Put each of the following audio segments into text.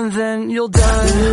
and then you'll die.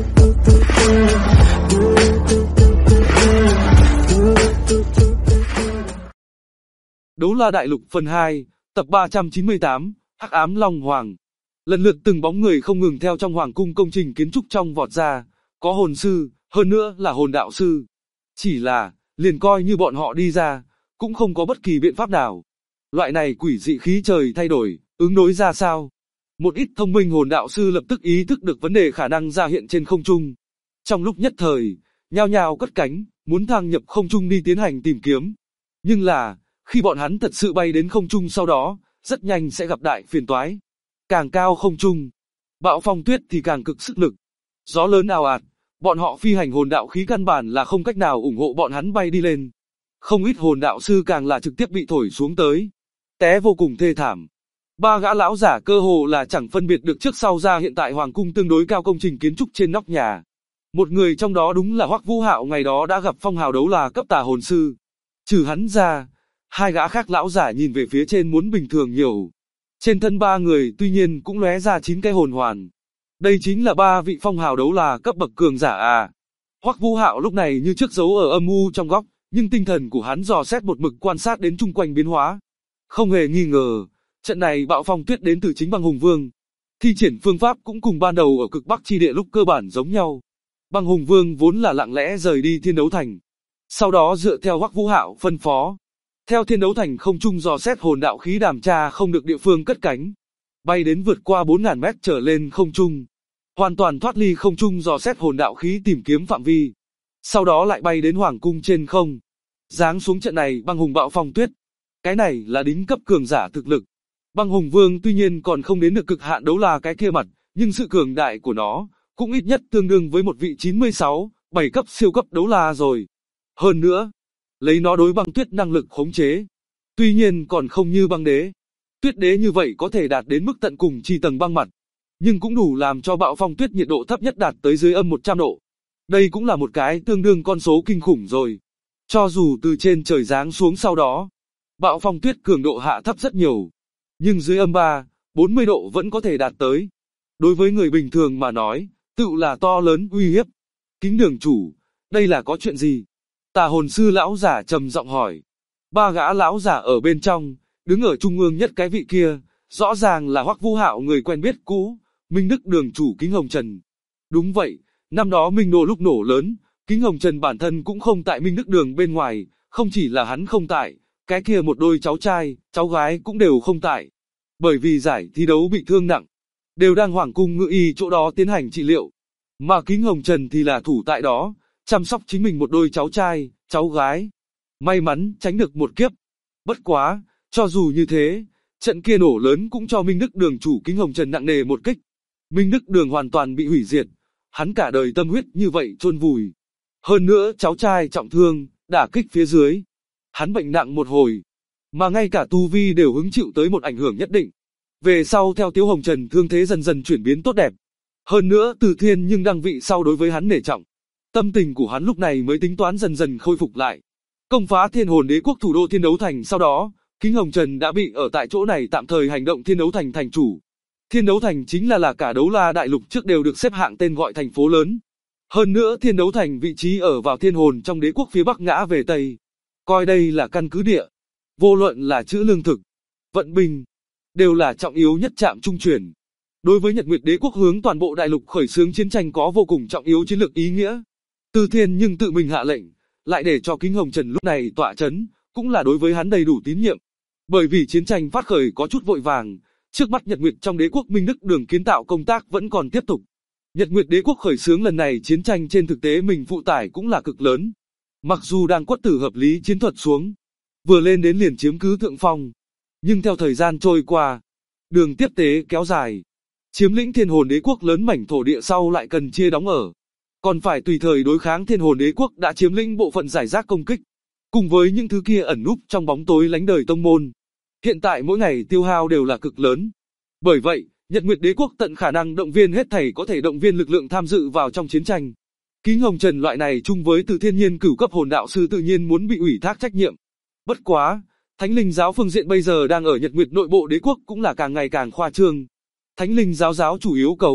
Đấu La Đại Lục phần 2, tập 398, Hắc Ám Long Hoàng. Lần lượt từng bóng người không ngừng theo trong hoàng cung công trình kiến trúc trong vọt ra, có hồn sư, hơn nữa là hồn đạo sư. Chỉ là, liền coi như bọn họ đi ra, cũng không có bất kỳ biện pháp nào. Loại này quỷ dị khí trời thay đổi, ứng đối ra sao? Một ít thông minh hồn đạo sư lập tức ý thức được vấn đề khả năng ra hiện trên không trung. Trong lúc nhất thời, nhao nhao cất cánh, muốn thăng nhập không trung đi tiến hành tìm kiếm. Nhưng là, khi bọn hắn thật sự bay đến không trung sau đó, rất nhanh sẽ gặp đại phiền toái. Càng cao không trung, bão phong tuyết thì càng cực sức lực. Gió lớn ào ạt, bọn họ phi hành hồn đạo khí căn bản là không cách nào ủng hộ bọn hắn bay đi lên. Không ít hồn đạo sư càng là trực tiếp bị thổi xuống tới. Té vô cùng thê thảm. Ba gã lão giả cơ hồ là chẳng phân biệt được trước sau ra hiện tại hoàng cung tương đối cao công trình kiến trúc trên nóc nhà. Một người trong đó đúng là Hoắc Vũ Hạo ngày đó đã gặp phong hào đấu là cấp tà hồn sư. Trừ hắn ra, hai gã khác lão giả nhìn về phía trên muốn bình thường nhiều. Trên thân ba người tuy nhiên cũng lóe ra 9 cái hồn hoàn. Đây chính là ba vị phong hào đấu là cấp bậc cường giả à. Hoắc Vũ Hạo lúc này như trước giấu ở âm u trong góc, nhưng tinh thần của hắn dò xét một mực quan sát đến chung quanh biến hóa. Không hề nghi ngờ, trận này bạo phong tuyết đến từ chính Băng Hùng Vương. Thi triển phương pháp cũng cùng ban đầu ở cực Bắc chi địa lúc cơ bản giống nhau. Băng Hùng Vương vốn là lặng lẽ rời đi Thiên Đấu Thành. Sau đó dựa theo Hoắc Vũ Hạo phân phó, theo Thiên Đấu Thành không trung dò xét hồn đạo khí đàm tra không được địa phương cất cánh, bay đến vượt qua 4.000 mét trở lên không trung, hoàn toàn thoát ly không trung dò xét hồn đạo khí tìm kiếm phạm vi. Sau đó lại bay đến hoàng cung trên không, giáng xuống trận này băng hùng bạo phong tuyết. Cái này là đỉnh cấp cường giả thực lực. Băng Hùng Vương tuy nhiên còn không đến được cực hạn đấu la cái kia mặt, nhưng sự cường đại của nó cũng ít nhất tương đương với một vị 96, 7 cấp siêu cấp đấu la rồi. Hơn nữa, lấy nó đối băng tuyết năng lực khống chế, tuy nhiên còn không như băng đế. Tuyết đế như vậy có thể đạt đến mức tận cùng chi tầng băng mặt, nhưng cũng đủ làm cho bạo phong tuyết nhiệt độ thấp nhất đạt tới dưới âm 100 độ. Đây cũng là một cái tương đương con số kinh khủng rồi. Cho dù từ trên trời giáng xuống sau đó, bạo phong tuyết cường độ hạ thấp rất nhiều, nhưng dưới âm 3, 40 độ vẫn có thể đạt tới. Đối với người bình thường mà nói, tự là to lớn uy hiếp. Kính đường chủ, đây là có chuyện gì? Tà hồn sư lão giả trầm giọng hỏi. Ba gã lão giả ở bên trong, đứng ở trung ương nhất cái vị kia, rõ ràng là Hoắc Vũ Hạo người quen biết cũ, Minh Đức đường chủ Kính Hồng Trần. Đúng vậy, năm đó Minh Đô lúc nổ lớn, Kính Hồng Trần bản thân cũng không tại Minh Đức đường bên ngoài, không chỉ là hắn không tại, cái kia một đôi cháu trai, cháu gái cũng đều không tại. Bởi vì giải thi đấu bị thương nặng, đều đang hoàng cung ngự y chỗ đó tiến hành trị liệu. Mà Kính Hồng Trần thì là thủ tại đó, chăm sóc chính mình một đôi cháu trai, cháu gái. May mắn tránh được một kiếp. Bất quá, cho dù như thế, trận kia nổ lớn cũng cho Minh Đức đường chủ Kính Hồng Trần nặng nề một kích. Minh Đức đường hoàn toàn bị hủy diệt, hắn cả đời tâm huyết như vậy chôn vùi. Hơn nữa cháu trai trọng thương, đả kích phía dưới, hắn bệnh nặng một hồi, mà ngay cả tu vi đều hứng chịu tới một ảnh hưởng nhất định. Về sau theo Tiếu Hồng Trần thương thế dần dần chuyển biến tốt đẹp. Hơn nữa Từ Thiên nhưng đăng vị sau đối với hắn nể trọng. Tâm tình của hắn lúc này mới tính toán dần dần khôi phục lại. Công phá Thiên Hồn Đế quốc thủ đô Thiên Đấu Thành sau đó, Kính Hồng Trần đã bị ở tại chỗ này tạm thời hành động Thiên Đấu Thành thành chủ. Thiên Đấu Thành chính là cả đấu la đại lục trước đều được xếp hạng tên gọi thành phố lớn. Hơn nữa Thiên Đấu Thành vị trí ở vào thiên hồn trong đế quốc phía bắc ngã về tây. Coi đây là căn cứ địa. Vô luận là trữ lương thực, vận binh, đều là trọng yếu nhất trạm trung chuyển. Đối với Nhật Nguyệt Đế quốc hướng toàn bộ đại lục khởi xướng chiến tranh có vô cùng trọng yếu chiến lược ý nghĩa. Từ Thiên nhưng tự mình hạ lệnh, lại để cho Kính Hồng Trần lúc này tọa chấn, cũng là đối với hắn đầy đủ tín nhiệm. Bởi vì chiến tranh phát khởi có chút vội vàng, trước mắt Nhật Nguyệt trong đế quốc Minh Đức đường kiến tạo công tác vẫn còn tiếp tục. Nhật Nguyệt Đế quốc khởi xướng lần này chiến tranh trên thực tế mình phụ tải cũng là cực lớn. Mặc dù đang quất tử hợp lý chiến thuật xuống, vừa lên đến liền chiếm cứ thượng phong, nhưng theo thời gian trôi qua, đường tiếp tế kéo dài, chiếm lĩnh Thiên Hồn Đế quốc lớn mảnh thổ địa sau lại cần chia đóng ở, còn phải tùy thời đối kháng Thiên Hồn Đế quốc đã chiếm lĩnh bộ phận giải rác công kích, cùng với những thứ kia ẩn núp trong bóng tối lánh đời tông môn. Hiện tại mỗi ngày tiêu hao đều là cực lớn. Bởi vậy, Nhật Nguyệt Đế quốc tận khả năng động viên hết thảy có thể động viên lực lượng tham dự vào trong chiến tranh. Kính Hồng Trần loại này chung với Từ Thiên Nhiên cửu cấp hồn đạo sư tự nhiên muốn bị ủy thác trách nhiệm. Bất quá, Thánh Linh giáo phương diện bây giờ đang ở Nhật Nguyệt nội bộ đế quốc cũng là càng ngày càng khoa trương. Thánh Linh giáo chủ yếu cầu,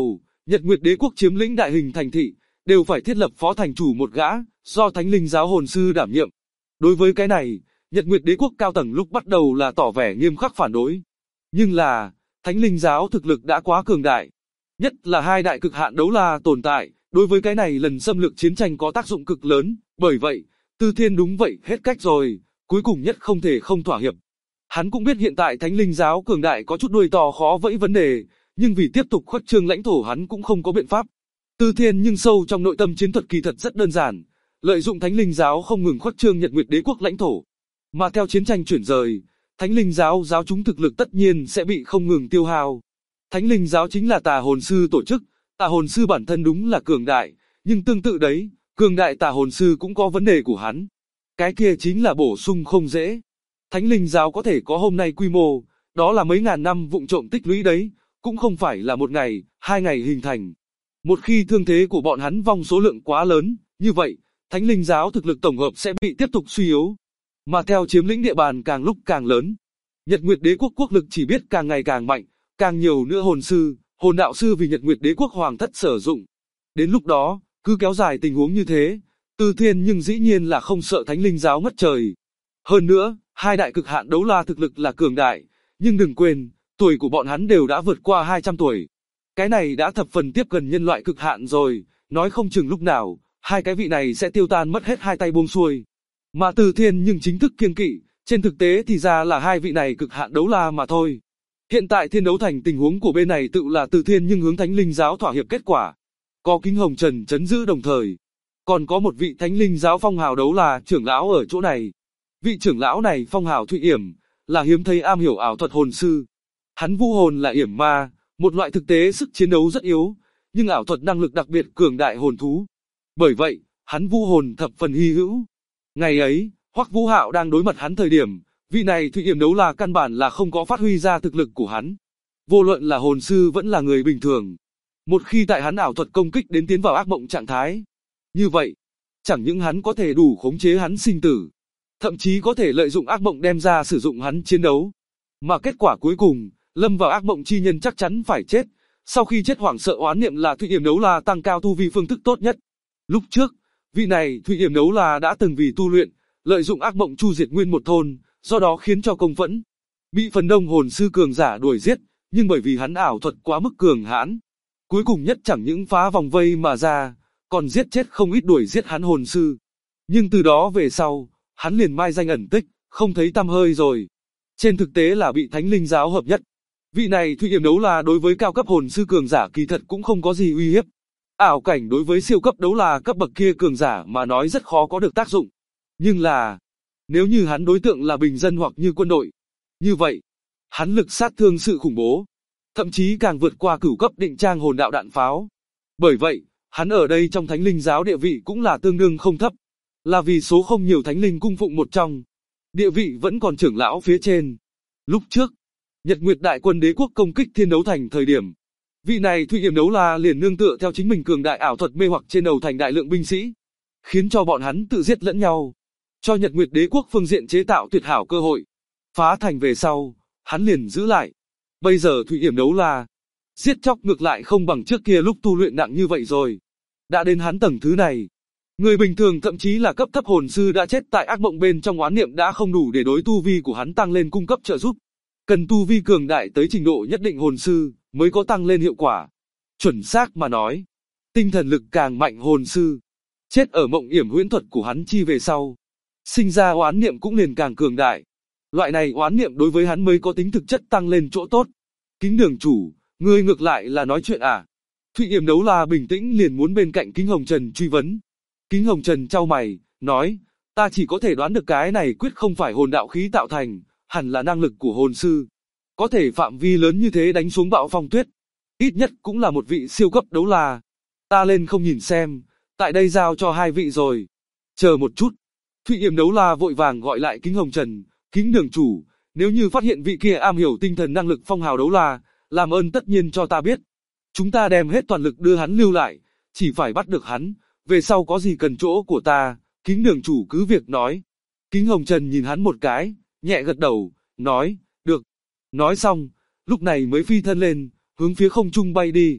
Nhật Nguyệt Đế quốc chiếm lĩnh đại hình thành thị, đều phải thiết lập phó thành chủ một gã, do Thánh Linh giáo hồn sư đảm nhiệm. Đối với cái này, Nhật Nguyệt Đế quốc cao tầng lúc bắt đầu là tỏ vẻ nghiêm khắc phản đối. Nhưng là, Thánh Linh giáo thực lực đã quá cường đại. Nhất là hai đại cực hạn đấu la tồn tại, đối với cái này lần xâm lược chiến tranh có tác dụng cực lớn, bởi vậy, Tư Thiên đúng vậy hết cách rồi, cuối cùng nhất không thể không thỏa hiệp. Hắn cũng biết hiện tại Thánh Linh giáo cường đại có chút đuôi to khó vẫy vấn đề, nhưng vì tiếp tục khuếch trương lãnh thổ hắn cũng không có biện pháp. Tư Thiên nhưng sâu trong nội tâm chiến thuật kỳ thật rất đơn giản, lợi dụng Thánh Linh giáo không ngừng khuếch trương Nhật Nguyệt Đế quốc lãnh thổ. Mà theo chiến tranh chuyển rời, Thánh Linh giáo giáo chúng thực lực tất nhiên sẽ bị không ngừng tiêu hao. Thánh Linh giáo chính là tà hồn sư tổ chức, tà hồn sư bản thân đúng là cường đại, nhưng tương tự đấy, cường đại tà hồn sư cũng có vấn đề của hắn. Cái kia chính là bổ sung không dễ. Thánh Linh giáo có thể có hôm nay quy mô, đó là mấy ngàn năm vụng trộm tích lũy đấy, cũng không phải là một ngày, hai ngày hình thành. Một khi thương thế của bọn hắn vong số lượng quá lớn, như vậy, Thánh Linh giáo thực lực tổng hợp sẽ bị tiếp tục suy yếu. Mà theo chiếm lĩnh địa bàn càng lúc càng lớn, Nhật Nguyệt Đế quốc quốc lực chỉ biết càng ngày càng mạnh, càng nhiều nữa hồn sư, hồn đạo sư vì Nhật Nguyệt Đế quốc hoàng thất sử dụng. Đến lúc đó, cứ kéo dài tình huống như thế, Tư Thiên nhưng dĩ nhiên là không sợ Thánh Linh giáo ngất trời. Hơn nữa, hai đại cực hạn đấu la thực lực là cường đại, nhưng đừng quên, tuổi của bọn hắn đều đã vượt qua 200 tuổi. Cái này đã thập phần tiếp gần nhân loại cực hạn rồi, nói không chừng lúc nào, hai cái vị này sẽ tiêu tan mất hết hai tay buông xuôi. Mà Tư Thiên nhưng chính thức kiêng kỵ, trên thực tế thì ra là hai vị này cực hạn đấu la mà thôi. Hiện tại Thiên Đấu Thành tình huống của bên này tự là Tư Thiên nhưng hướng Thánh Linh giáo thỏa hiệp kết quả. Có Kính Hồng Trần trấn giữ đồng thời, còn có một vị Thánh Linh giáo phong hào đấu la trưởng lão ở chỗ này. Vị trưởng lão này phong hào Thụy Yểm, là hiếm thấy am hiểu ảo thuật hồn sư. Hắn vũ hồn là yểm ma, một loại thực tế sức chiến đấu rất yếu, nhưng ảo thuật năng lực đặc biệt cường đại hồn thú. Bởi vậy, hắn vũ hồn thập phần hy hữu. Ngày ấy, Hoắc Vũ Hạo đang đối mặt hắn thời điểm, vị này Thụy Yểm đấu la căn bản là không có phát huy ra thực lực của hắn. Vô luận là hồn sư vẫn là người bình thường. Một khi tại hắn ảo thuật công kích đến tiến vào ác mộng trạng thái, như vậy, chẳng những hắn có thể đủ khống chế hắn sinh tử, thậm chí có thể lợi dụng ác mộng đem ra sử dụng hắn chiến đấu. Mà kết quả cuối cùng, lâm vào ác mộng chi nhân chắc chắn phải chết. Sau khi chết hoảng sợ oán niệm là Thụy Yểm đấu la tăng cao tu vi phương thức tốt nhất. Lúc trước, vị này Thụy Yểm đấu la đã từng vì tu luyện, lợi dụng ác mộng chu diệt nguyên một thôn, do đó khiến cho công phẫn, bị phần đông hồn sư cường giả đuổi giết, nhưng bởi vì hắn ảo thuật quá mức cường hãn, cuối cùng nhất chẳng những phá vòng vây mà ra, còn giết chết không ít đuổi giết hắn hồn sư. Nhưng từ đó về sau, hắn liền mai danh ẩn tích, không thấy tăm hơi rồi. Trên thực tế là bị Thánh Linh giáo hợp nhất. Vị này Thụy Yểm đấu la đối với cao cấp hồn sư cường giả kỳ thật cũng không có gì uy hiếp. Ảo cảnh đối với siêu cấp đấu la cấp bậc kia cường giả mà nói rất khó có được tác dụng. Nhưng là, nếu như hắn đối tượng là bình dân hoặc như quân đội, như vậy, hắn lực sát thương sự khủng bố, thậm chí càng vượt qua cửu cấp định trang hồn đạo đạn pháo. Bởi vậy, hắn ở đây trong Thánh Linh giáo địa vị cũng là tương đương không thấp, là vì số không nhiều Thánh Linh cung phụng một trong, địa vị vẫn còn trưởng lão phía trên. Lúc trước, Nhật Nguyệt đại quân đế quốc công kích Thiên Đấu Thành thời điểm, vị này Thụy Yểm đấu la liền nương tựa theo chính mình cường đại ảo thuật mê hoặc trên đầu thành đại lượng binh sĩ, khiến cho bọn hắn tự giết lẫn nhau, cho Nhật Nguyệt đế quốc phương diện chế tạo tuyệt hảo cơ hội. Phá thành về sau, hắn liền giữ lại. Bây giờ Thụy Yểm đấu la giết chóc ngược lại không bằng trước kia lúc tu luyện nặng như vậy rồi. Đã đến hắn tầng thứ này, người bình thường thậm chí là cấp thấp hồn sư đã chết tại ác mộng bên trong oán niệm đã không đủ để đối tu vi của hắn tăng lên cung cấp trợ giúp. Cần tu vi cường đại tới trình độ nhất định hồn sư mới có tăng lên hiệu quả. Chuẩn xác mà nói, tinh thần lực càng mạnh hồn sư, chết ở mộng yểm huyễn thuật của hắn chi về sau, sinh ra oán niệm cũng liền càng cường đại. Loại này oán niệm đối với hắn mới có tính thực chất tăng lên chỗ tốt. Kính đường chủ, ngươi ngược lại là nói chuyện à? Thụy Yểm đấu la bình tĩnh liền muốn bên cạnh Kính Hồng Trần truy vấn. Kính Hồng Trần chau mày, nói, ta chỉ có thể đoán được cái này quyết không phải hồn đạo khí tạo thành, hẳn là năng lực của hồn sư. Có thể phạm vi lớn như thế đánh xuống bạo phong tuyết, ít nhất cũng là một vị siêu cấp đấu la. Ta lên không nhìn xem, tại đây giao cho hai vị rồi. Chờ một chút. Thụy Yểm đấu la vội vàng gọi lại Kính Hồng Trần, Kính đường chủ, nếu như phát hiện vị kia am hiểu tinh thần năng lực phong hào đấu la, làm ơn tất nhiên cho ta biết. Chúng ta đem hết toàn lực đưa hắn lưu lại, chỉ phải bắt được hắn, về sau có gì cần chỗ của ta, Kính đường chủ cứ việc nói. Kính Hồng Trần nhìn hắn một cái, nhẹ gật đầu, nói, được. Nói xong, lúc này mới phi thân lên, hướng phía không trung bay đi.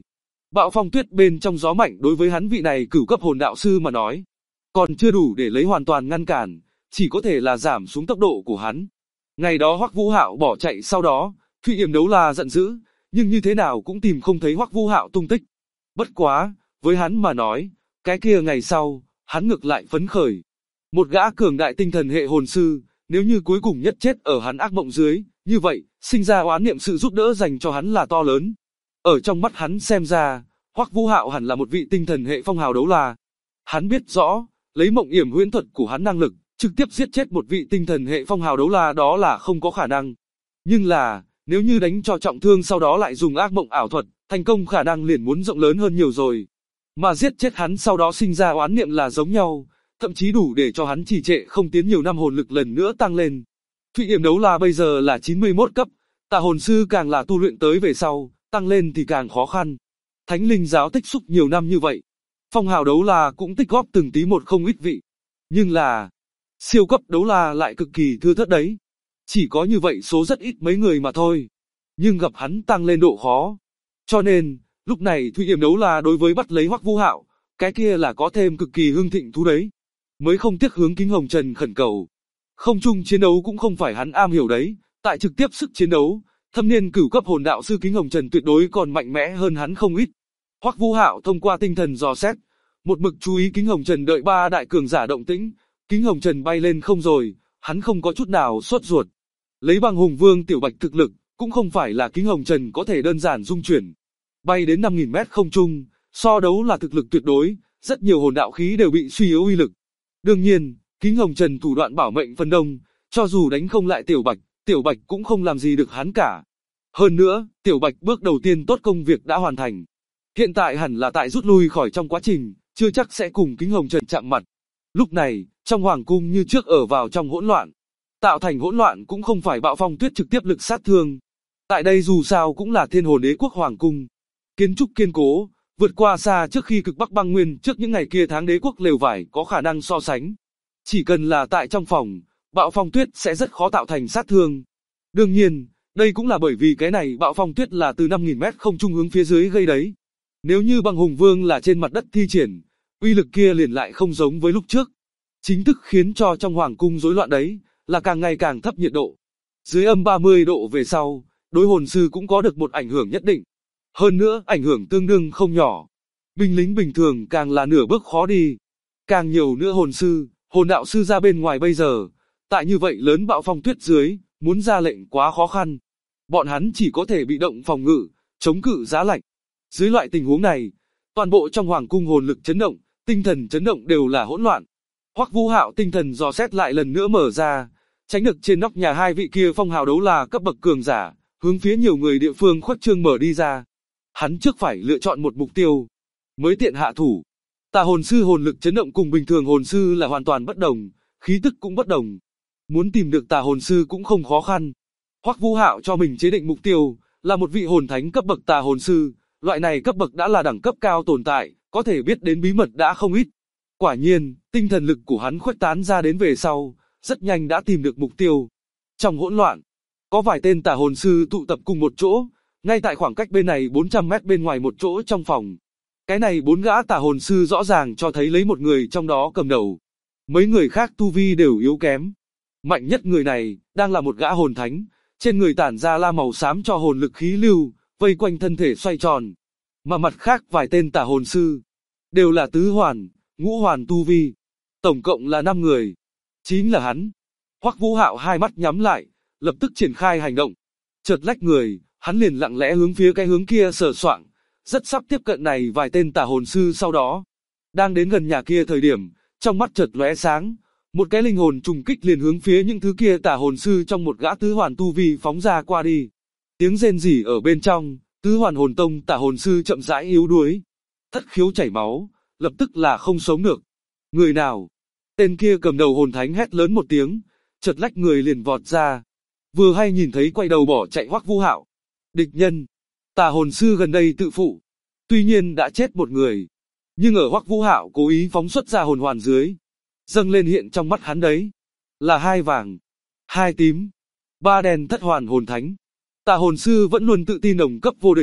Bạo phong tuyết bên trong gió mạnh đối với hắn vị này cửu cấp hồn đạo sư mà nói, còn chưa đủ để lấy hoàn toàn ngăn cản, chỉ có thể là giảm xuống tốc độ của hắn. Ngày đó Hoắc Vũ Hạo bỏ chạy sau đó, Thụy Yểm Đấu La giận dữ, nhưng như thế nào cũng tìm không thấy Hoắc Vũ Hạo tung tích. Bất quá, với hắn mà nói, cái kia ngày sau, hắn ngược lại phấn khởi. Một gã cường đại tinh thần hệ hồn sư, nếu như cuối cùng nhất chết ở hắn ác mộng dưới, như vậy, sinh ra oán niệm sự giúp đỡ dành cho hắn là to lớn. Ở trong mắt hắn xem ra, Hoắc Vũ Hạo hẳn là một vị tinh thần hệ phong hào đấu la. Hắn biết rõ, lấy mộng yểm huyễn thuật của hắn năng lực, trực tiếp giết chết một vị tinh thần hệ phong hào đấu la đó là không có khả năng. Nhưng là, nếu như đánh cho trọng thương sau đó lại dùng ác mộng ảo thuật, thành công khả năng liền muốn rộng lớn hơn nhiều rồi. Mà giết chết hắn sau đó sinh ra oán niệm là giống nhau, thậm chí đủ để cho hắn trì trệ không tiến nhiều năm hồn lực lần nữa tăng lên. Thụy Yểm Đấu La bây giờ là 91 cấp, Tà hồn sư càng là tu luyện tới về sau, tăng lên thì càng khó khăn. Thánh linh giáo tích xúc nhiều năm như vậy, phong hào đấu la cũng tích góp từng tí một không ít vị. Nhưng là, siêu cấp đấu la lại cực kỳ thưa thớt đấy. Chỉ có như vậy số rất ít mấy người mà thôi. Nhưng gặp hắn tăng lên độ khó. Cho nên, lúc này Thụy Yểm Đấu La đối với bắt lấy Hoắc Vũ Hạo, cái kia là có thêm cực kỳ hưng thịnh thú đấy. Mới không tiếc hướng Kính Hồng Trần khẩn cầu. Không chung chiến đấu cũng không phải hắn am hiểu đấy, tại trực tiếp sức chiến đấu, thâm niên cửu cấp hồn đạo sư Kính Hồng Trần tuyệt đối còn mạnh mẽ hơn hắn không ít. Hoắc Vũ Hạo thông qua tinh thần dò xét, một mực chú ý Kính Hồng Trần đợi ba đại cường giả động tĩnh, Kính Hồng Trần bay lên không rồi, hắn không có chút nào sốt ruột. Lấy Băng Hùng Vương Tiểu Bạch thực lực, cũng không phải là Kính Hồng Trần có thể đơn giản dung chuyển. Bay đến 5000 mét không trung, so đấu là thực lực tuyệt đối, rất nhiều hồn đạo khí đều bị suy yếu uy lực. Đương nhiên, Kính Hồng Trần thủ đoạn bảo mệnh phần đông, cho dù đánh không lại Tiểu Bạch cũng không làm gì được hắn cả. Hơn nữa, Tiểu Bạch bước đầu tiên tốt công việc đã hoàn thành. Hiện tại hẳn là tại rút lui khỏi trong quá trình, chưa chắc sẽ cùng Kính Hồng Trần chạm mặt. Lúc này, trong hoàng cung như trước ở vào trong hỗn loạn. Tạo thành hỗn loạn cũng không phải Bạo Phong Tuyết trực tiếp lực sát thương. Tại đây dù sao cũng là Thiên Hồn Đế quốc hoàng cung. Kiến trúc kiên cố, vượt qua xa trước khi cực Bắc băng nguyên trước những ngày kia tháng đế quốc lều vải có khả năng so sánh. Chỉ cần là tại trong phòng, Bạo Phong Tuyết sẽ rất khó tạo thành sát thương. Đương nhiên, đây cũng là bởi vì cái này Bạo Phong Tuyết là từ 5000 mét không trung hướng phía dưới gây đấy. Nếu như Băng Hùng Vương là trên mặt đất thi triển, uy lực kia liền lại không giống với lúc trước. Chính thức khiến cho trong hoàng cung rối loạn đấy, là càng ngày càng thấp nhiệt độ. Dưới âm 30 độ về sau, đối hồn sư cũng có được một ảnh hưởng nhất định. Hơn nữa, ảnh hưởng tương đương không nhỏ. Binh lính bình thường càng là nửa bước khó đi. Càng nhiều nữa hồn sư, hồn đạo sư ra bên ngoài bây giờ, tại như vậy lớn Bạo Phong Tuyết dưới, muốn ra lệnh quá khó khăn. Bọn hắn chỉ có thể bị động phòng ngự, chống cự giá lạnh. Dưới loại tình huống này, toàn bộ trong hoàng cung hồn lực chấn động, tinh thần chấn động đều là hỗn loạn. Hoắc Vũ Hạo tinh thần dò xét lại lần nữa mở ra, tránh được trên nóc nhà hai vị kia phong hào đấu la cấp bậc cường giả, hướng phía nhiều người địa phương khuếch trương mở đi ra. Hắn trước phải lựa chọn một mục tiêu, mới tiện hạ thủ. Tà hồn sư hồn lực chấn động cùng bình thường hồn sư là hoàn toàn bất đồng, khí tức cũng bất đồng. Muốn tìm được tà hồn sư cũng không khó khăn. Hoắc Vũ Hạo cho mình chế định mục tiêu, là một vị hồn thánh cấp bậc tà hồn sư, loại này cấp bậc đã là đẳng cấp cao tồn tại, có thể biết đến bí mật đã không ít. Quả nhiên, tinh thần lực của hắn khuếch tán ra đến về sau, rất nhanh đã tìm được mục tiêu. Trong hỗn loạn, có vài tên tà hồn sư tụ tập cùng một chỗ, ngay tại khoảng cách bên này 400 mét bên ngoài một chỗ trong phòng. Cái này 4 gã tà hồn sư rõ ràng cho thấy lấy một người trong đó cầm đầu. Mấy người khác tu vi đều yếu kém. Mạnh nhất người này, đang là một gã hồn thánh, trên người tản ra la màu xám cho hồn lực khí lưu, vây quanh thân thể xoay tròn. Mà mặt khác vài tên tà hồn sư, đều là tứ hoàn, ngũ hoàn tu vi. Tổng cộng là 5 người. Chính là hắn. Hoắc Vũ Hạo hai mắt nhắm lại, lập tức triển khai hành động. Chợt lách người, hắn liền lặng lẽ hướng phía cái hướng kia sờ soạng, rất sắp tiếp cận này vài tên tà hồn sư sau đó. Đang đến gần nhà kia thời điểm, trong mắt chợt lóe sáng, một cái linh hồn trùng kích liền hướng phía những thứ kia tà hồn sư trong một gã tứ hoàn tu vi phóng ra qua đi. Tiếng rên rỉ ở bên trong, tứ hoàn hồn tông tà hồn sư chậm rãi yếu đuối, thất khiếu chảy máu, lập tức là không sống được. Người nào? Tên kia cầm đầu hồn thánh hét lớn một tiếng, chợt lách người liền vọt ra. Vừa hay nhìn thấy quay đầu bỏ chạy Hoắc Vũ Hạo. Địch nhân, tà hồn sư gần đây tự phụ. Tuy nhiên đã chết một người, nhưng ở Hoắc Vũ Hạo cố ý phóng xuất ra hồn hoàn dưới, dâng lên hiện trong mắt hắn đấy, là 2 vàng, 2 tím, 3 đen thất hoàn hồn thánh. Tà hồn sư vẫn luôn tự tin đồng cấp vô địch,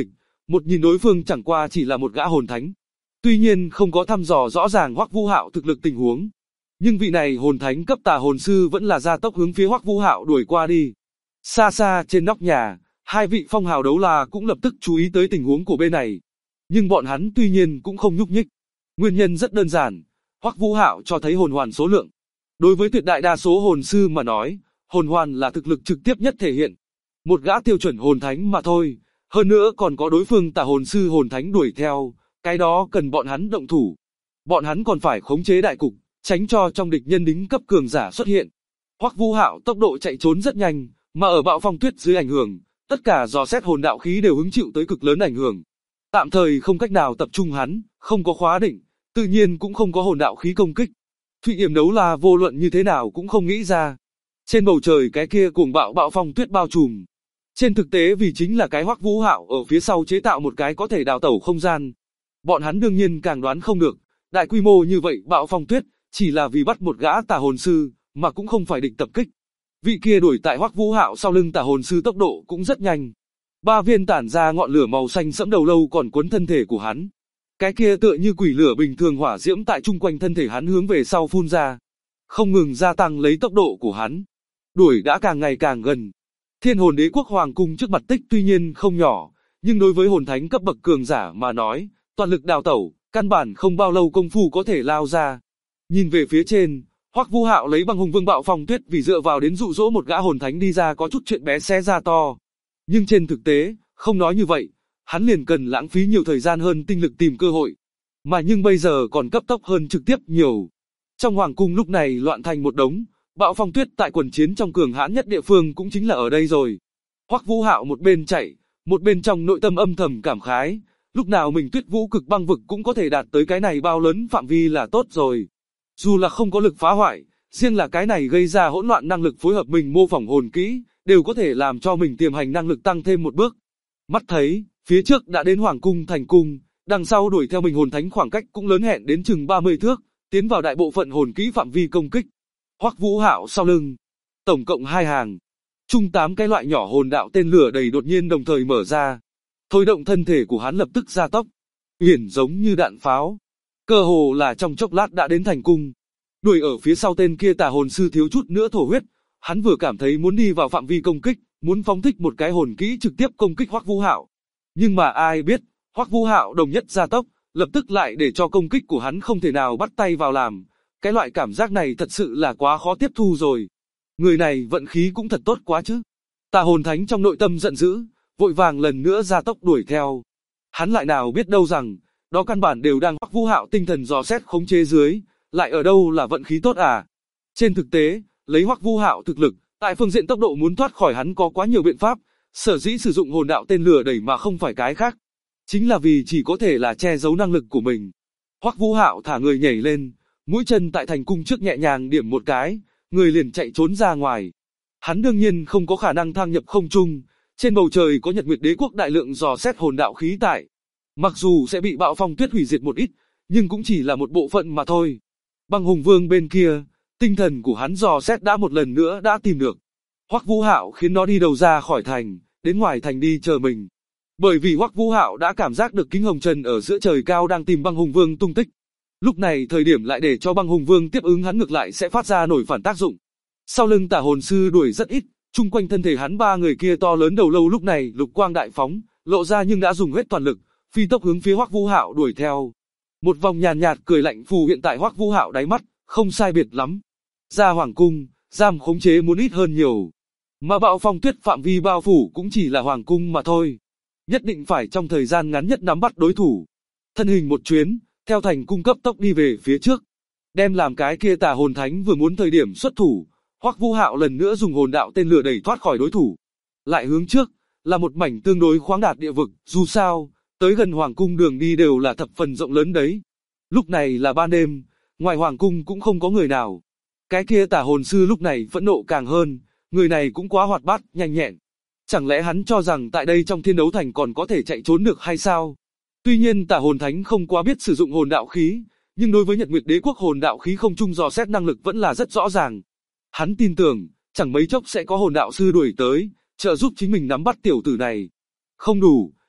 Một nhìn đối phương chẳng qua chỉ là một gã hồn thánh. Tuy nhiên không có thăm dò rõ ràng Hoắc Vũ Hạo thực lực tình huống. Nhưng vị này hồn thánh cấp tà hồn sư vẫn là gia tốc hướng phía Hoắc Vũ Hạo đuổi qua đi. Xa xa trên nóc nhà, hai vị phong hào đấu la cũng lập tức chú ý tới tình huống của bên này. Nhưng bọn hắn tuy nhiên cũng không nhúc nhích. Nguyên nhân rất đơn giản, Hoắc Vũ Hạo cho thấy hồn hoàn số lượng. Đối với tuyệt đại đa số hồn sư mà nói, hồn hoàn là thực lực trực tiếp nhất thể hiện. Một gã tiêu chuẩn hồn thánh mà thôi, hơn nữa còn có đối phương tà hồn sư hồn thánh đuổi theo, cái đó cần bọn hắn động thủ. Bọn hắn còn phải khống chế đại cục, tránh cho trong địch nhân đính cấp cường giả xuất hiện. Hoắc Vũ Hạo tốc độ chạy trốn rất nhanh, mà ở bạo phong tuyết dưới ảnh hưởng, tất cả dò xét hồn đạo khí đều hứng chịu tới cực lớn ảnh hưởng. Tạm thời không cách nào tập trung hắn, không có khóa định, tự nhiên cũng không có hồn đạo khí công kích. Thụy Yểm đấu la vô luận như thế nào cũng không nghĩ ra. Trên bầu trời cái kia cuồng bạo bạo phong tuyết bao trùm. Trên thực tế vì chính là cái Hoắc Vũ Hạo ở phía sau chế tạo một cái có thể đào tẩu không gian. Bọn hắn đương nhiên càng đoán không được, đại quy mô như vậy bạo phong tuyết, chỉ là vì bắt một gã tà hồn sư, mà cũng không phải địch tập kích. Vị kia đuổi tại Hoắc Vũ Hạo sau lưng tà hồn sư tốc độ cũng rất nhanh. 3 viên tản ra ngọn lửa màu xanh sẫm đầu lâu còn cuốn thân thể của hắn. Cái kia tựa như quỷ lửa bình thường hỏa diễm tại chung quanh thân thể hắn hướng về sau phun ra, không ngừng gia tăng lấy tốc độ của hắn. Đuổi đã càng ngày càng gần. Thiên Hồn Đế quốc hoàng cung trước mặt tích tuy nhiên không nhỏ, nhưng đối với hồn thánh cấp bậc cường giả mà nói, toàn lực đào tẩu, căn bản không bao lâu công phu có thể lao ra. Nhìn về phía trên, Hoắc Vũ Hạo lấy Băng Hùng Vương bạo phong tuyết vì dựa vào đến dụ dỗ một gã hồn thánh đi ra có chút chuyện bé xé ra to. Nhưng trên thực tế, không nói như vậy, hắn liền cần lãng phí nhiều thời gian hơn tinh lực tìm cơ hội. Mà nhưng bây giờ còn cấp tốc hơn trực tiếp nhiều. Trong hoàng cung lúc này loạn thành một đống, bạo phong tuyết tại quần chiến trong cường hãn nhất địa phương cũng chính là ở đây rồi. Hoắc Vũ Hạo một bên chạy, một bên trong nội tâm âm thầm cảm khái, lúc nào mình Tuyết Vũ Cực Băng vực cũng có thể đạt tới cái này bao lớn phạm vi là tốt rồi. Dù là không có lực phá hoại, riêng là cái này gây ra hỗn loạn năng lực phối hợp mình mô phỏng hồn kỹ, đều có thể làm cho mình tiềm hành năng lực tăng thêm một bước. Mắt thấy, phía trước đã đến hoàng cung thành cung, đằng sau đuổi theo mình hồn thánh khoảng cách cũng lớn hẹn đến chừng 30 thước, tiến vào đại bộ phận hồn kỹ phạm vi công kích. Hoắc Vũ Hạo sau lưng, tổng cộng 2 hàng, chung 8 cái loại nhỏ hồn đạo tên lửa đầy đột nhiên đồng thời mở ra, thôi động thân thể của hắn lập tức gia tốc, uyển giống như đạn pháo, cơ hồ là trong chốc lát đã đến thành cung. Đuổi ở phía sau tên kia tà hồn sư thiếu chút nữa thổ huyết, hắn vừa cảm thấy muốn đi vào phạm vi công kích, muốn phóng thích một cái hồn kỹ trực tiếp công kích Hoắc Vũ Hạo. Nhưng mà ai biết, Hoắc Vũ Hạo đồng nhất gia tốc, lập tức lại để cho công kích của hắn không thể nào bắt tay vào làm. Cái loại cảm giác này thật sự là quá khó tiếp thu rồi. Người này vận khí cũng thật tốt quá chứ. Tà hồn thánh trong nội tâm giận dữ, vội vàng lần nữa gia tốc đuổi theo. Hắn lại nào biết đâu rằng, đó căn bản đều đang Hoắc Vũ Hạo tinh thần dò xét khống chế dưới, lại ở đâu là vận khí tốt à. Trên thực tế, lấy Hoắc Vũ Hạo thực lực, tại phương diện tốc độ muốn thoát khỏi hắn có quá nhiều biện pháp, sở dĩ sử dụng hồn đạo tên lửa đẩy mà không phải cái khác. Chính là vì chỉ có thể là che giấu năng lực của mình. Hoắc Vũ Hạo thả người nhảy lên, mũi chân tại thành cung trước nhẹ nhàng điểm một cái, người liền chạy trốn ra ngoài. Hắn đương nhiên không có khả năng thăng nhập không trung, trên bầu trời có Nhật Nguyệt Đế quốc đại lượng dò xét hồn đạo khí tại. Mặc dù sẽ bị bạo phong tuyết hủy diệt một ít, nhưng cũng chỉ là một bộ phận mà thôi. Băng Hùng Vương bên kia, tinh thần của hắn dò xét đã một lần nữa đã tìm được. Hoắc Vũ Hạo khiến nó đi đầu ra khỏi thành, đến ngoài thành đi chờ mình. Bởi vì Hoắc Vũ Hạo đã cảm giác được Kính Hồng Trần ở giữa trời cao đang tìm Băng Hùng Vương tung tích. Lúc này thời điểm lại để cho Băng Hùng Vương tiếp ứng hắn ngược lại sẽ phát ra nổi phản tác dụng. Sau lưng tà hồn sư đuổi rất ít, chung quanh thân thể hắn 3 người kia to lớn đầu lâu lúc này lục quang đại phóng, lộ ra nhưng đã dùng hết toàn lực, phi tốc hướng phía Hoắc Vũ Hạo đuổi theo. Một vòng nhàn nhạt cười lạnh phù hiện tại Hoắc Vũ Hạo đáy mắt, không sai biệt lắm. Ra hoàng cung, giam khống chế muốn ít hơn nhiều. Mà bạo phong tuyết phạm vi bao phủ cũng chỉ là hoàng cung mà thôi. Nhất định phải trong thời gian ngắn nhất nắm bắt đối thủ. Thân hình một chuyến, theo thành cung cấp tốc đi về phía trước. Đem làm cái kia tà hồn thánh vừa muốn thời điểm xuất thủ, Hoắc Vũ Hạo lần nữa dùng hồn đạo tên lửa đẩy thoát khỏi đối thủ. Lại hướng trước, là một mảnh tương đối khoáng đạt địa vực, dù sao, tới gần hoàng cung đường đi đều là thập phần rộng lớn đấy. Lúc này là ban đêm, ngoài hoàng cung cũng không có người nào. Cái kia tà hồn sư lúc này phẫn nộ càng hơn, người này cũng quá hoạt bát, nhanh nhẹn. Chẳng lẽ hắn cho rằng tại đây trong thiên đấu thành còn có thể chạy trốn được hay sao? Tuy nhiên tà hồn thánh không quá biết sử dụng hồn đạo khí, nhưng đối với Nhật Nguyệt Đế quốc hồn đạo khí không trung dò xét năng lực vẫn là rất rõ ràng. Hắn tin tưởng, chẳng mấy chốc sẽ có hồn đạo sư đuổi tới, trợ giúp chính mình nắm bắt tiểu tử này. Không đủ,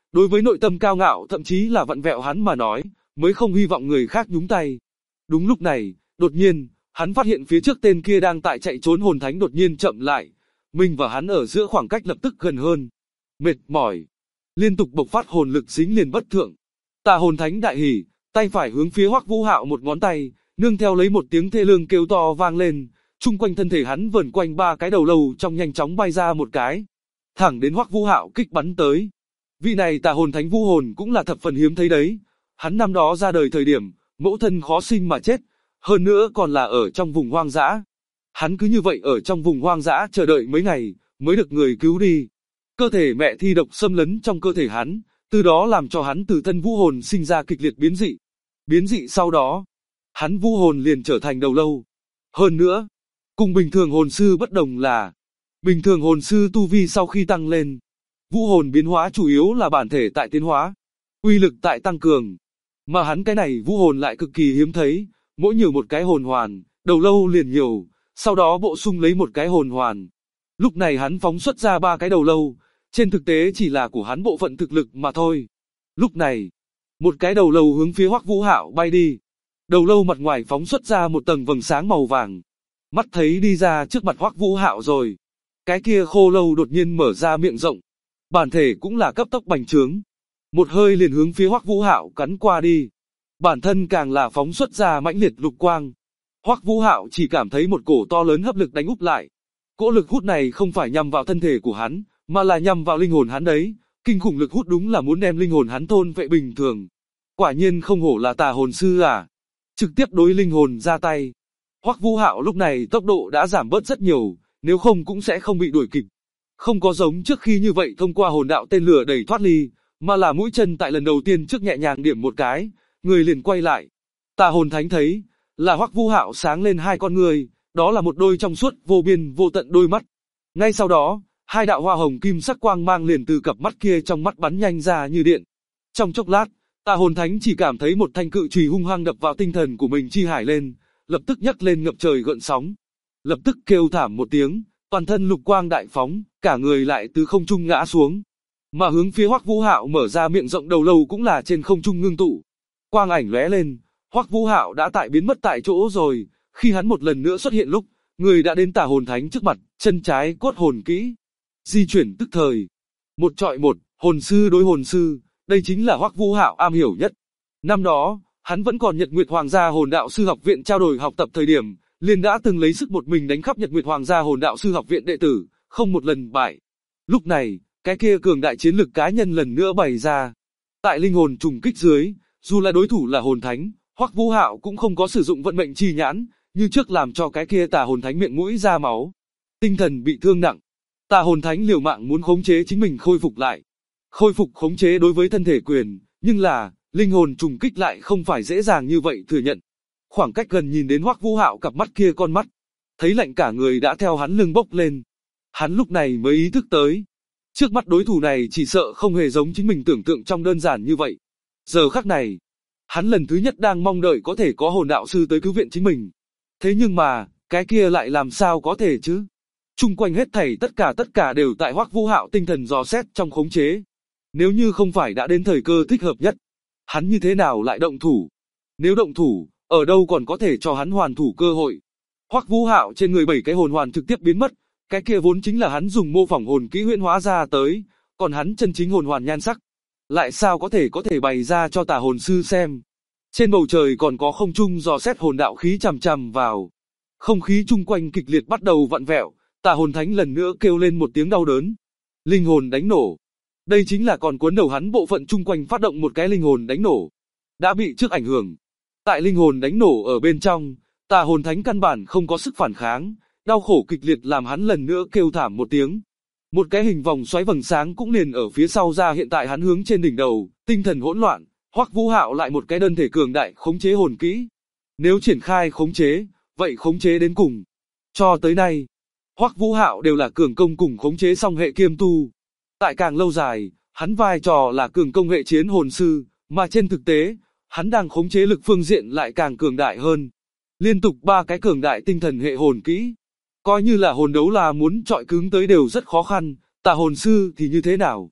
đối với nội tâm cao ngạo thậm chí là vặn vẹo hắn mà nói, mới không hy vọng người khác nhúng tay. Đúng lúc này, đột nhiên, hắn phát hiện phía trước tên kia đang tại chạy trốn hồn thánh đột nhiên chậm lại, mình và hắn ở giữa khoảng cách lập tức gần hơn. Mệt mỏi, liên tục bộc phát hồn lực dính liền bất thượng. Tà hồn thánh đại hỉ, tay phải hướng phía Hoắc Vũ Hạo một ngón tay, nương theo lấy một tiếng thê lương kêu to vang lên, chung quanh thân thể hắn vờn quanh ba cái đầu lâu trong nhanh chóng bay ra một cái, thẳng đến Hoắc Vũ Hạo kích bắn tới. Vị này tà hồn thánh vũ hồn cũng là thập phần hiếm thấy đấy, hắn năm đó ra đời thời điểm, mẫu thân khó sinh mà chết, hơn nữa còn là ở trong vùng hoang dã. Hắn cứ như vậy ở trong vùng hoang dã chờ đợi mấy ngày, mới được người cứu đi. Cơ thể mẹ thi độc xâm lấn trong cơ thể hắn, từ đó làm cho hắn từ thân vũ hồn sinh ra kịch liệt biến dị. Biến dị sau đó, hắn vũ hồn liền trở thành đầu lâu. Hơn nữa, cùng bình thường hồn sư bất đồng là, bình thường hồn sư tu vi sau khi tăng lên, vũ hồn biến hóa chủ yếu là bản thể tại tiến hóa, uy lực tại tăng cường. Mà hắn cái này vũ hồn lại cực kỳ hiếm thấy, mỗi nhiều một cái hồn hoàn, đầu lâu liền nhiều, sau đó bổ sung lấy một cái hồn hoàn. Lúc này hắn phóng xuất ra ba cái đầu lâu, trên thực tế chỉ là của hắn bộ phận thực lực mà thôi. Lúc này, một cái đầu lâu hướng phía Hoắc Vũ Hạo bay đi. Đầu lâu mặt ngoài phóng xuất ra một tầng vầng sáng màu vàng. Mắt thấy đi ra trước mặt Hoắc Vũ Hạo rồi. Cái kia khô lâu đột nhiên mở ra miệng rộng. Bản thể cũng là cấp tốc bành trướng. Một hơi liền hướng phía Hoắc Vũ Hạo cắn qua đi. Bản thân càng là phóng xuất ra mãnh liệt lục quang. Hoắc Vũ Hạo chỉ cảm thấy một cổ to lớn hấp lực đánh úp lại. Cỗ lực hút này không phải nhằm vào thân thể của hắn, mà là nhằm vào linh hồn hắn đấy. Kinh khủng lực hút đúng là muốn đem linh hồn hắn thôn vệ bình thường. Quả nhiên không hổ là tà hồn sư à. Trực tiếp đối linh hồn ra tay. Hoắc Vũ Hạo lúc này tốc độ đã giảm bớt rất nhiều, nếu không cũng sẽ không bị đuổi kịp. Không có giống trước khi như vậy thông qua hồn đạo tên lửa đẩy thoát ly, mà là mũi chân tại lần đầu tiên trước nhẹ nhàng điểm một cái, người liền quay lại. Tà hồn thánh thấy, là Hoắc Vũ Hạo sáng lên hai con người, đó là một đôi trong suốt vô biên vô tận đôi mắt. Ngay sau đó, hai đạo hoa hồng kim sắc quang mang liền từ cặp mắt kia trong mắt bắn nhanh ra như điện. Trong chốc lát, tà hồn thánh chỉ cảm thấy một thanh cự chùy hung hăng đập vào tinh thần của mình chi hải lên, lập tức nhấc lên ngập trời gợn sóng. Lập tức kêu thảm một tiếng, toàn thân lục quang đại phóng, cả người lại từ không trung ngã xuống. Mà hướng phía Hoắc Vũ Hạo mở ra miệng rộng đầu lâu cũng là trên không trung ngưng tụ. Quang ảnh lóe lên, Hoắc Vũ Hạo đã biến mất tại chỗ rồi, khi hắn một lần nữa xuất hiện lúc, người đã đến tà hồn thánh trước mặt, chân trái cốt hồn kỹ. Di chuyển tức thời. Một trọi một, hồn sư đối hồn sư, đây chính là Hoắc Vũ Hạo am hiểu nhất. Năm đó, hắn vẫn còn Nhật Nguyệt Hoàng gia Hồn Đạo sư học viện trao đổi học tập thời điểm, liền đã từng lấy sức một mình đánh khắp Nhật Nguyệt Hoàng gia Hồn Đạo sư học viện đệ tử, không một lần bại. Lúc này, cái kia cường đại chiến lực cá nhân lần nữa bày ra. Tại linh hồn trùng kích dưới, dù là đối thủ là hồn thánh, Hoắc Vũ Hạo cũng không có sử dụng vận mệnh chi nhãn, như trước làm cho cái kia tà hồn thánh miệng mũi ra máu, tinh thần bị thương nặng. Tà hồn thánh liều mạng muốn khống chế chính mình khôi phục lại. Khôi phục khống chế đối với thân thể quyền, nhưng là, linh hồn trùng kích lại không phải dễ dàng như vậy thừa nhận. Khoảng cách gần nhìn đến Hoắc Vũ Hạo cặp mắt kia con mắt, thấy lạnh cả người đã theo hắn lưng bốc lên. Hắn lúc này mới ý thức tới, trước mắt đối thủ này chỉ sợ không hề giống chính mình tưởng tượng trong đơn giản như vậy. Giờ khắc này, hắn lần thứ nhất đang mong đợi có thể có hồn đạo sư tới cứu viện chính mình. Thế nhưng mà, cái kia lại làm sao có thể chứ? Chung quanh hết thảy tất cả đều tại Hoắc Vũ Hạo tinh thần dò xét trong khống chế. Nếu như không phải đã đến thời cơ thích hợp nhất, hắn như thế nào lại động thủ? Nếu động thủ, ở đâu còn có thể cho hắn hoàn thủ cơ hội? Hoắc Vũ Hạo trên người 7 cái hồn hoàn trực tiếp biến mất, cái kia vốn chính là hắn dùng mô phỏng hồn kỹ huyễn hóa ra tới, còn hắn chân chính hồn hoàn nhan sắc, lại sao có thể bày ra cho tà hồn sư xem? Trên bầu trời còn có không trung dò xét hồn đạo khí chằm chằm vào. Không khí chung quanh kịch liệt bắt đầu vặn vẹo, tà hồn thánh lần nữa kêu lên một tiếng đau đớn. Linh hồn đánh nổ. Đây chính là còn cuốn đầu hắn bộ phận chung quanh phát động một cái linh hồn đánh nổ. Đã bị trước ảnh hưởng. Tại linh hồn đánh nổ ở bên trong, tà hồn thánh căn bản không có sức phản kháng, đau khổ kịch liệt làm hắn lần nữa kêu thảm một tiếng. Một cái hình vòng xoáy vầng sáng cũng liền ở phía sau ra hiện tại hắn hướng trên đỉnh đầu, tinh thần hỗn loạn, Hoắc Vũ Hạo lại một cái đơn thể cường đại khống chế hồn kỹ. Nếu triển khai khống chế, vậy khống chế đến cùng. Cho tới nay, Hoắc Vũ Hạo đều là cường công cùng khống chế song hệ kiêm tu. Tại càng lâu dài, hắn vai trò là cường công hệ chiến hồn sư, mà trên thực tế, hắn đang khống chế lực phương diện lại càng cường đại hơn. Liên tục 3 cái cường đại tinh thần hệ hồn kỹ. Coi như là hồn đấu là muốn chọi cứng tới đều rất khó khăn, tà hồn sư thì như thế nào?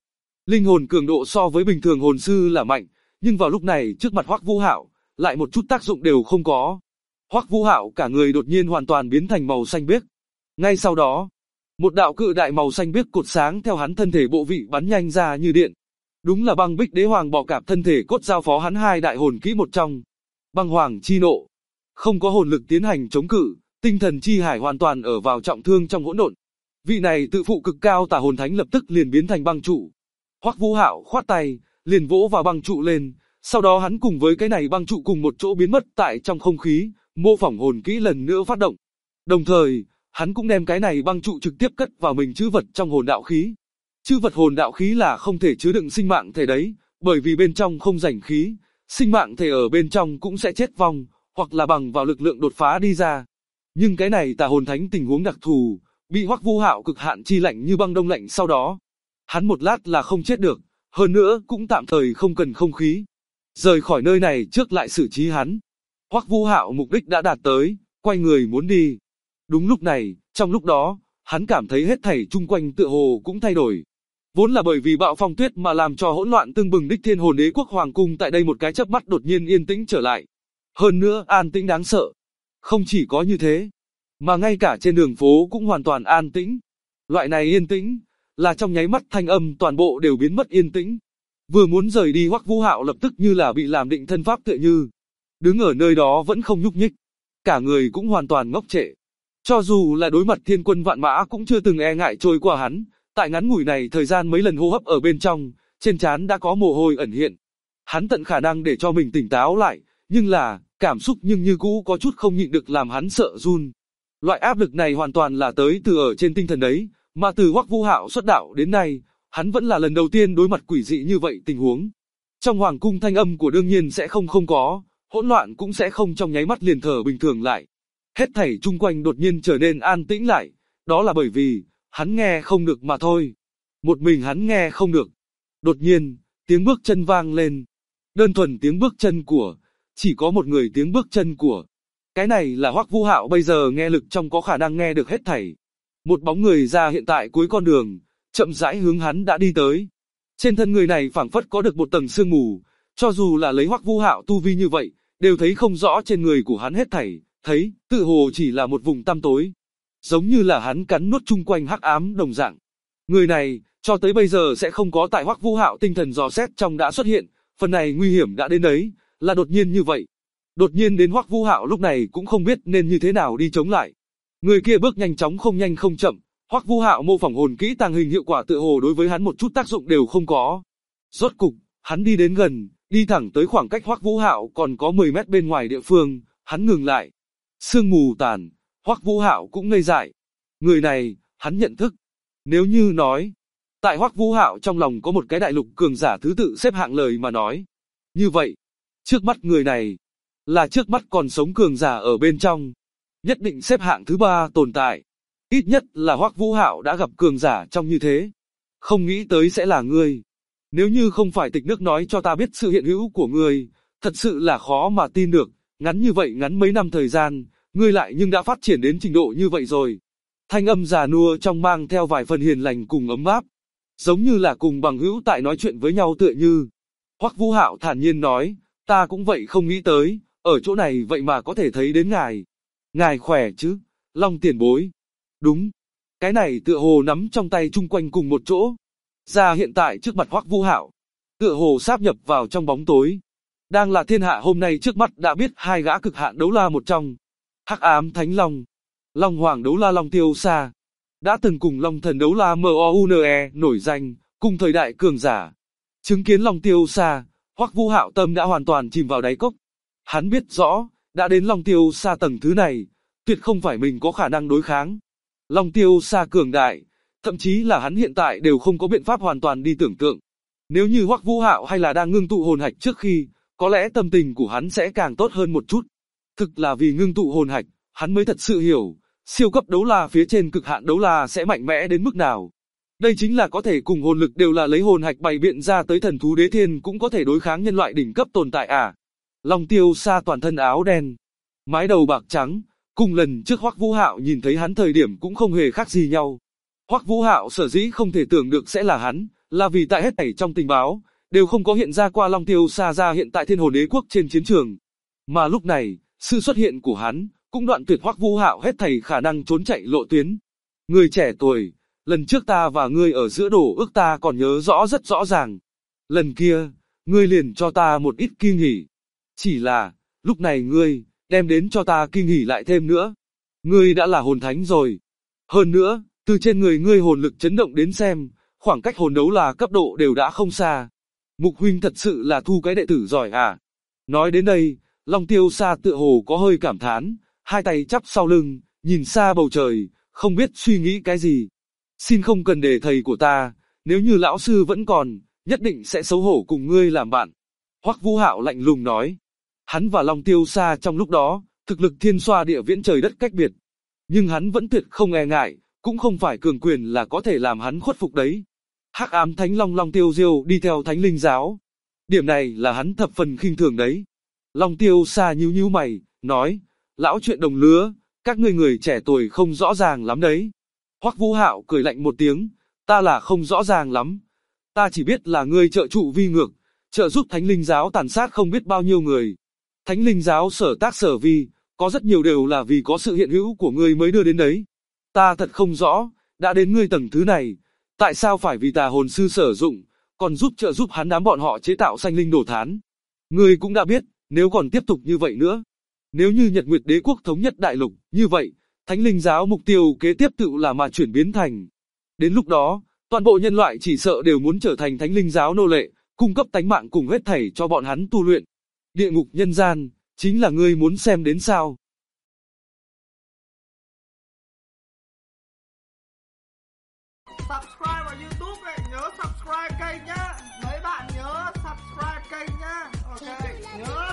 Linh hồn cường độ so với bình thường hồn sư là mạnh, nhưng vào lúc này trước mặt Hoắc Vũ Hạo, lại một chút tác dụng đều không có. Hoắc Vũ Hạo cả người đột nhiên hoàn toàn biến thành màu xanh biếc. Ngay sau đó, một đạo cự đại màu xanh biếc cột sáng theo hắn thân thể bộ vị bắn nhanh ra như điện. Đúng là Băng Bích Đế Hoàng bọ cạp thân thể cốt giao phó hắn hai đại hồn kỹ một trong. Băng Hoàng chi nộ, không có hồn lực tiến hành chống cự, tinh thần chi hải hoàn toàn ở vào trọng thương trong hỗn độn. Vị này tự phụ cực cao tà hồn thánh lập tức liền biến thành băng trụ. Hoắc Vũ Hạo khoát tay, liền vỗ vào băng trụ lên, sau đó hắn cùng với cái này băng trụ cùng một chỗ biến mất tại trong không khí, mô phỏng hồn kỹ lần nữa phát động. Đồng thời, hắn cũng đem cái này băng trụ trực tiếp cất vào mình trữ vật trong hồn đạo khí. Trữ vật hồn đạo khí là không thể chứa đựng sinh mạng thể đấy, bởi vì bên trong không rảnh khí, sinh mạng thể ở bên trong cũng sẽ chết vong, hoặc là bằng vào lực lượng đột phá đi ra. Nhưng cái này tà hồn thánh tình huống đặc thù, bị Hoắc Vũ Hạo cực hạn chi lạnh như băng đông lạnh sau đó, hắn một lát là không chết được, hơn nữa cũng tạm thời không cần không khí. Rời khỏi nơi này trước lại xử trí hắn. Hoắc Vũ Hạo mục đích đã đạt tới, quay người muốn đi. Đúng lúc này, trong lúc đó, hắn cảm thấy hết thảy chung quanh tựa hồ cũng thay đổi. Vốn là bởi vì bạo phong tuyết mà làm cho hỗn loạn tương bừng Đích Thiên Hồn Đế Quốc Hoàng cung tại đây một cái chớp mắt đột nhiên yên tĩnh trở lại. Hơn nữa an tĩnh đáng sợ. Không chỉ có như thế, mà ngay cả trên đường phố cũng hoàn toàn an tĩnh. Loại này yên tĩnh, là trong nháy mắt thanh âm toàn bộ đều biến mất yên tĩnh. Vừa muốn rời đi Hoắc Vũ Hạo lập tức như là bị làm định thân pháp tựa như. Đứng ở nơi đó vẫn không nhúc nhích. Cả người cũng hoàn toàn ngốc trệ. Cho dù là đối mặt thiên quân vạn mã cũng chưa từng e ngại trôi qua hắn. Tại ngắn ngủi này thời gian mấy lần hô hấp ở bên trong, trên trán đã có mồ hôi ẩn hiện. Hắn tận khả năng để cho mình tỉnh táo lại, nhưng là, cảm xúc nhưng như cũ có chút không nhịn được làm hắn sợ run. Loại áp lực này hoàn toàn là tới từ ở trên tinh thần đấy, mà từ Hoắc Vũ Hạo xuất đạo đến nay, hắn vẫn là lần đầu tiên đối mặt quỷ dị như vậy tình huống. Trong hoàng cung thanh âm của đương nhiên sẽ không có, hỗn loạn cũng sẽ không trong nháy mắt liền thở bình thường lại. Hết thảy chung quanh đột nhiên trở nên an tĩnh lại, đó là bởi vì, hắn nghe không được mà thôi. Một mình hắn nghe không được. Đột nhiên, tiếng bước chân vang lên. Đơn thuần tiếng bước chân của, chỉ có một người tiếng bước chân của. Cái này là Hoắc Vũ Hạo bây giờ nghe lực trong có khả năng nghe được hết thảy. Một bóng người ra hiện tại cuối con đường, chậm rãi hướng hắn đã đi tới. Trên thân người này phảng phất có được một tầng sương mù, cho dù là lấy Hoắc Vũ Hạo tu vi như vậy, đều thấy không rõ trên người của hắn hết thảy, thấy, tự hồ chỉ là một vùng tăm tối. Giống như là hắn cắn nuốt chung quanh hắc ám đồng dạng. Người này, cho tới bây giờ sẽ không có tại Hoắc Vũ Hạo tinh thần dò xét trong đã xuất hiện, phần này nguy hiểm đã đến đấy, là đột nhiên như vậy. Đột nhiên đến Hoắc Vũ Hạo lúc này cũng không biết nên như thế nào đi chống lại. Người kia bước nhanh chóng không nhanh không chậm, Hoắc Vũ Hạo mô phỏng hồn kỹ tàng hình hiệu quả tựa hồ đối với hắn một chút tác dụng đều không có. Rốt cục, hắn đi đến gần, đi thẳng tới khoảng cách Hoắc Vũ Hạo còn có 10 mét bên ngoài địa phương, hắn ngừng lại. Sương mù tàn, Hoắc Vũ Hạo cũng ngây dại. Người này, hắn nhận thức. Nếu như nói, tại Hoắc Vũ Hạo trong lòng có một cái đại lục cường giả thứ tự xếp hạng lời mà nói. Như vậy, trước mắt người này, là trước mắt còn sống cường giả ở bên trong. Nhất định xếp hạng thứ 3 tồn tại. Ít nhất là Hoắc Vũ Hạo đã gặp cường giả trong như thế. Không nghĩ tới sẽ là ngươi. Nếu như không phải tịch nước nói cho ta biết sự hiện hữu của ngươi, thật sự là khó mà tin được. Ngắn như vậy ngắn mấy năm thời gian, ngươi lại nhưng đã phát triển đến trình độ như vậy rồi. Thanh âm già nua trong mang theo vài phần hiền lành cùng ấm áp. Giống như là cùng bằng hữu tại nói chuyện với nhau tựa như. Hoắc Vũ Hạo thản nhiên nói, ta cũng vậy không nghĩ tới, ở chỗ này vậy mà có thể thấy đến ngài. Ngài khỏe chứ, Long tiền bối. Đúng, cái này tựa hồ nắm trong tay chung quanh cùng một chỗ. Ra hiện tại trước mặt Hoắc Vũ Hạo, tựa hồ sáp nhập vào trong bóng tối. Đang là thiên hạ hôm nay trước mắt đã biết hai gã cực hạn đấu la một trong. Hắc ám Thánh Long, Long Hoàng đấu la Long Tiêu Sa. Đã từng cùng Long Thần đấu la MOUNE nổi danh, cùng thời đại cường giả. Chứng kiến Long Tiêu Sa, Hoắc Vũ Hạo tâm đã hoàn toàn chìm vào đáy cốc. Hắn biết rõ, đã đến Long Tiêu Sa tầng thứ này, tuyệt không phải mình có khả năng đối kháng. Long Tiêu Sa cường đại, thậm chí là hắn hiện tại đều không có biện pháp hoàn toàn đi tưởng tượng. Nếu như Hoắc Vũ Hạo hay là đang ngưng tụ hồn hạch trước khi, có lẽ tâm tình của hắn sẽ càng tốt hơn một chút. Thực là vì ngưng tụ hồn hạch, hắn mới thật sự hiểu, siêu cấp đấu la phía trên cực hạn đấu la sẽ mạnh mẽ đến mức nào. Đây chính là có thể cùng hồn lực đều là lấy hồn hạch bày biện ra tới thần thú đế thiên cũng có thể đối kháng nhân loại đỉnh cấp tồn tại à. Long Tiêu Sa toàn thân áo đen, mái đầu bạc trắng, cùng lần trước Hoắc Vũ Hạo nhìn thấy hắn thời điểm cũng không hề khác gì nhau. Hoắc Vũ Hạo sở dĩ không thể tưởng được sẽ là hắn, là vì tại hết thảy trong tình báo, đều không có hiện ra qua Long Tiêu Sa ra hiện tại Thiên Hồn Đế Quốc trên chiến trường. Mà lúc này, sự xuất hiện của hắn, cũng đoạn tuyệt Hoắc Vũ Hạo hết thảy khả năng trốn chạy lộ tuyến. Người trẻ tuổi, lần trước ta và ngươi ở giữa đổ ước ta còn nhớ rõ rất rõ ràng. Lần kia, ngươi liền cho ta một ít kỳ nghỉ. Chỉ là, lúc này ngươi, đem đến cho ta kỳ nghỉ lại thêm nữa. Ngươi đã là hồn thánh rồi. Hơn nữa, từ trên người ngươi hồn lực chấn động đến xem, khoảng cách hồn đấu là cấp độ đều đã không xa. Mục huynh thật sự là thu cái đệ tử giỏi à. Nói đến đây, Long Tiêu Sa tựa hồ có hơi cảm thán, hai tay chắp sau lưng, nhìn xa bầu trời, không biết suy nghĩ cái gì. Xin không cần để thầy của ta, nếu như lão sư vẫn còn, nhất định sẽ xấu hổ cùng ngươi làm bạn. Hoắc Vũ Hạo lạnh lùng nói. Hắn và Long Tiêu Sa trong lúc đó, thực lực thiên xoa địa viễn trời đất cách biệt. Nhưng hắn vẫn tuyệt không e ngại, cũng không phải cường quyền là có thể làm hắn khuất phục đấy. Hắc Ám Thánh Long Long Tiêu Diêu đi theo Thánh Linh Giáo. Điểm này là hắn thập phần khinh thường đấy. Long Tiêu Sa nhíu nhíu mày, nói, lão chuyện đồng lứa, các ngươi người trẻ tuổi không rõ ràng lắm đấy. Hoắc Vũ Hạo cười lạnh một tiếng, ta là không rõ ràng lắm. Ta chỉ biết là ngươi trợ trụ vi ngược, trợ giúp Thánh Linh Giáo tàn sát không biết bao nhiêu người. Thánh Linh Giáo sở tác sở vi, có rất nhiều đều là vì có sự hiện hữu của ngươi mới đưa đến đấy. Ta thật không rõ, đã đến ngươi tầng thứ này, tại sao phải vì tà hồn sư sử dụng, còn trợ giúp hắn đám bọn họ chế tạo sanh linh đồ thán. Ngươi cũng đã biết, nếu còn tiếp tục như vậy nữa, nếu như Nhật Nguyệt Đế Quốc thống nhất đại lục, như vậy, Thánh Linh Giáo mục tiêu kế tiếp tự là mà chuyển biến thành. Đến lúc đó, toàn bộ nhân loại chỉ sợ đều muốn trở thành Thánh Linh Giáo nô lệ, cung cấp tánh mạng cùng hết thảy cho bọn hắn tu luyện. Địa ngục nhân gian, chính là ngươi muốn xem đến sao? Subscribe vào YouTube này, nhớ subscribe kênh nhá. Mấy bạn nhớ subscribe kênh nhá. Ok, nhớ.